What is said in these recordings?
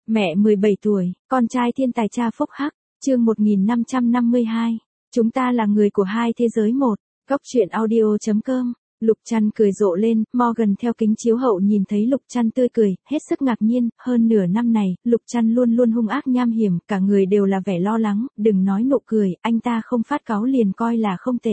Mẹ 17 tuổi, con trai thiên tài cha phúc hắc, chương 1552. Chúng ta là người của hai thế giới một. Góc truyện audio.com. Lục Trăn cười rộ lên, Morgan theo kính chiếu hậu nhìn thấy Lục Trăn tươi cười, hết sức ngạc nhiên, hơn nửa năm này, Lục Trăn luôn luôn hung ác nham hiểm, cả người đều là vẻ lo lắng, đừng nói nụ cười, anh ta không phát cáu liền coi là không tệ.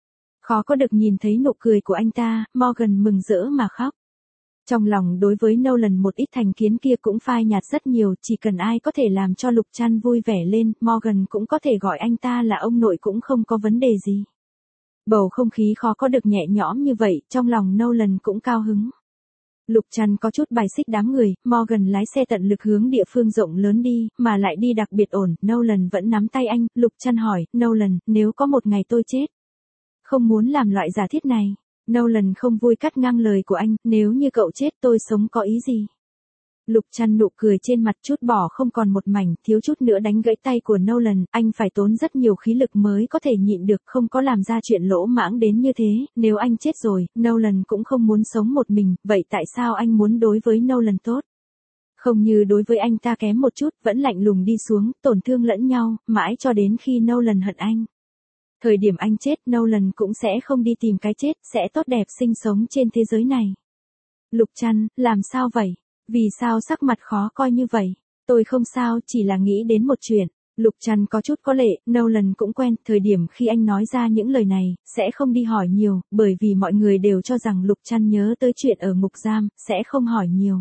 Khó có được nhìn thấy nụ cười của anh ta, Morgan mừng rỡ mà khóc. Trong lòng đối với Nolan một ít thành kiến kia cũng phai nhạt rất nhiều, chỉ cần ai có thể làm cho Lục Trăn vui vẻ lên, Morgan cũng có thể gọi anh ta là ông nội cũng không có vấn đề gì. Bầu không khí khó có được nhẹ nhõm như vậy, trong lòng Nolan cũng cao hứng. Lục Trăn có chút bài xích đám người, Morgan lái xe tận lực hướng địa phương rộng lớn đi, mà lại đi đặc biệt ổn, Nolan vẫn nắm tay anh, Lục Trăn hỏi, Nolan, nếu có một ngày tôi chết, không muốn làm loại giả thiết này. Nolan không vui cắt ngang lời của anh, nếu như cậu chết tôi sống có ý gì? Lục Trăn nụ cười trên mặt chút bỏ không còn một mảnh, thiếu chút nữa đánh gãy tay của Nolan, anh phải tốn rất nhiều khí lực mới có thể nhịn được, không có làm ra chuyện lỗ mãng đến như thế, nếu anh chết rồi, Nolan cũng không muốn sống một mình, vậy tại sao anh muốn đối với Nolan tốt? Không như đối với anh ta kém một chút, vẫn lạnh lùng đi xuống, tổn thương lẫn nhau, mãi cho đến khi Nolan hận anh. Thời điểm anh chết, Nolan cũng sẽ không đi tìm cái chết, sẽ tốt đẹp sinh sống trên thế giới này. Lục Trăn, làm sao vậy? Vì sao sắc mặt khó coi như vậy? Tôi không sao, chỉ là nghĩ đến một chuyện. Lục Trăn có chút có lệ, Nolan cũng quen, thời điểm khi anh nói ra những lời này, sẽ không đi hỏi nhiều, bởi vì mọi người đều cho rằng Lục Trăn nhớ tới chuyện ở ngục giam, sẽ không hỏi nhiều.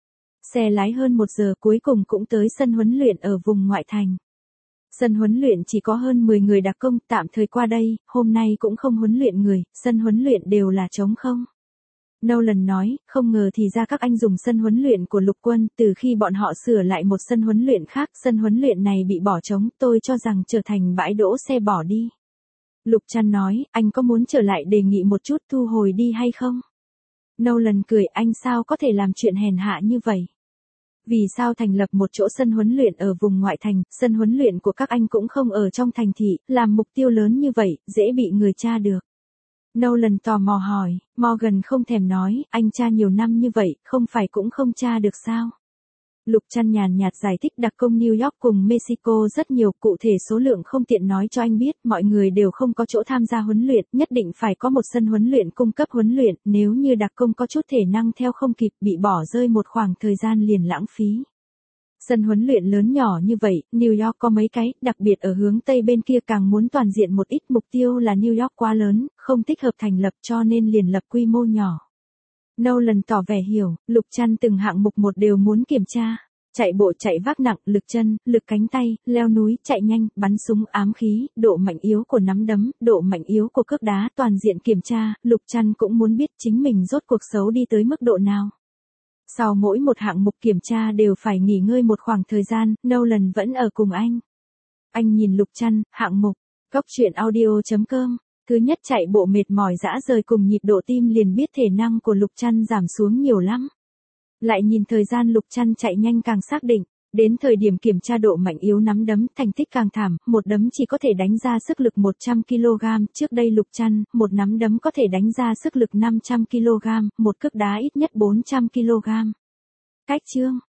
Xe lái hơn 1 giờ cuối cùng cũng tới sân huấn luyện ở vùng ngoại thành. Sân huấn luyện chỉ có hơn 10 người đặc công, tạm thời qua đây, hôm nay cũng không huấn luyện người, sân huấn luyện đều là trống không. Nolan nói, không ngờ thì ra các anh dùng sân huấn luyện của lục quân, từ khi bọn họ sửa lại một sân huấn luyện khác, sân huấn luyện này bị bỏ trống, tôi cho rằng trở thành bãi đỗ xe bỏ đi. Lục Trăn nói, anh có muốn trở lại đề nghị một chút thu hồi đi hay không? Nolan cười, anh sao có thể làm chuyện hèn hạ như vậy? Vì sao thành lập một chỗ sân huấn luyện ở vùng ngoại thành, sân huấn luyện của các anh cũng không ở trong thành thị, làm mục tiêu lớn như vậy, dễ bị người tra được. Nolan tò mò hỏi, Morgan không thèm nói, anh tra nhiều năm như vậy, không phải cũng không tra được sao? Lục Trăn nhàn nhạt giải thích đặc công New York cùng Mexico rất nhiều, cụ thể số lượng không tiện nói cho anh biết, mọi người đều không có chỗ tham gia huấn luyện, nhất định phải có một sân huấn luyện cung cấp huấn luyện, nếu như đặc công có chút thể năng theo không kịp, bị bỏ rơi một khoảng thời gian liền lãng phí. Sân huấn luyện lớn nhỏ như vậy, New York có mấy cái, đặc biệt ở hướng Tây bên kia càng muốn toàn diện một ít, mục tiêu là New York quá lớn, không thích hợp thành lập cho nên liền lập quy mô nhỏ. Nolan tỏ vẻ hiểu, Lục Trăn từng hạng mục một đều muốn kiểm tra. Chạy bộ chạy vác nặng, lực chân, lực cánh tay, leo núi, chạy nhanh, bắn súng, ám khí, độ mạnh yếu của nắm đấm, độ mạnh yếu của cước đá, toàn diện kiểm tra, Lục Trăn cũng muốn biết chính mình rốt cuộc xấu đi tới mức độ nào. Sau mỗi một hạng mục kiểm tra đều phải nghỉ ngơi một khoảng thời gian, Nolan vẫn ở cùng anh. Anh nhìn Lục Trăn, hạng mục, góc truyện audio.com. Thứ nhất chạy bộ mệt mỏi rã rời cùng nhịp độ tim liền biết thể năng của Lục Trăn giảm xuống nhiều lắm. Lại nhìn thời gian Lục Trăn chạy nhanh càng xác định, đến thời điểm kiểm tra độ mạnh yếu nắm đấm, thành tích càng thảm, một đấm chỉ có thể đánh ra sức lực 100 kg, trước đây Lục Trăn, một nắm đấm có thể đánh ra sức lực 500 kg, một cước đá ít nhất 400 kg. Cách chương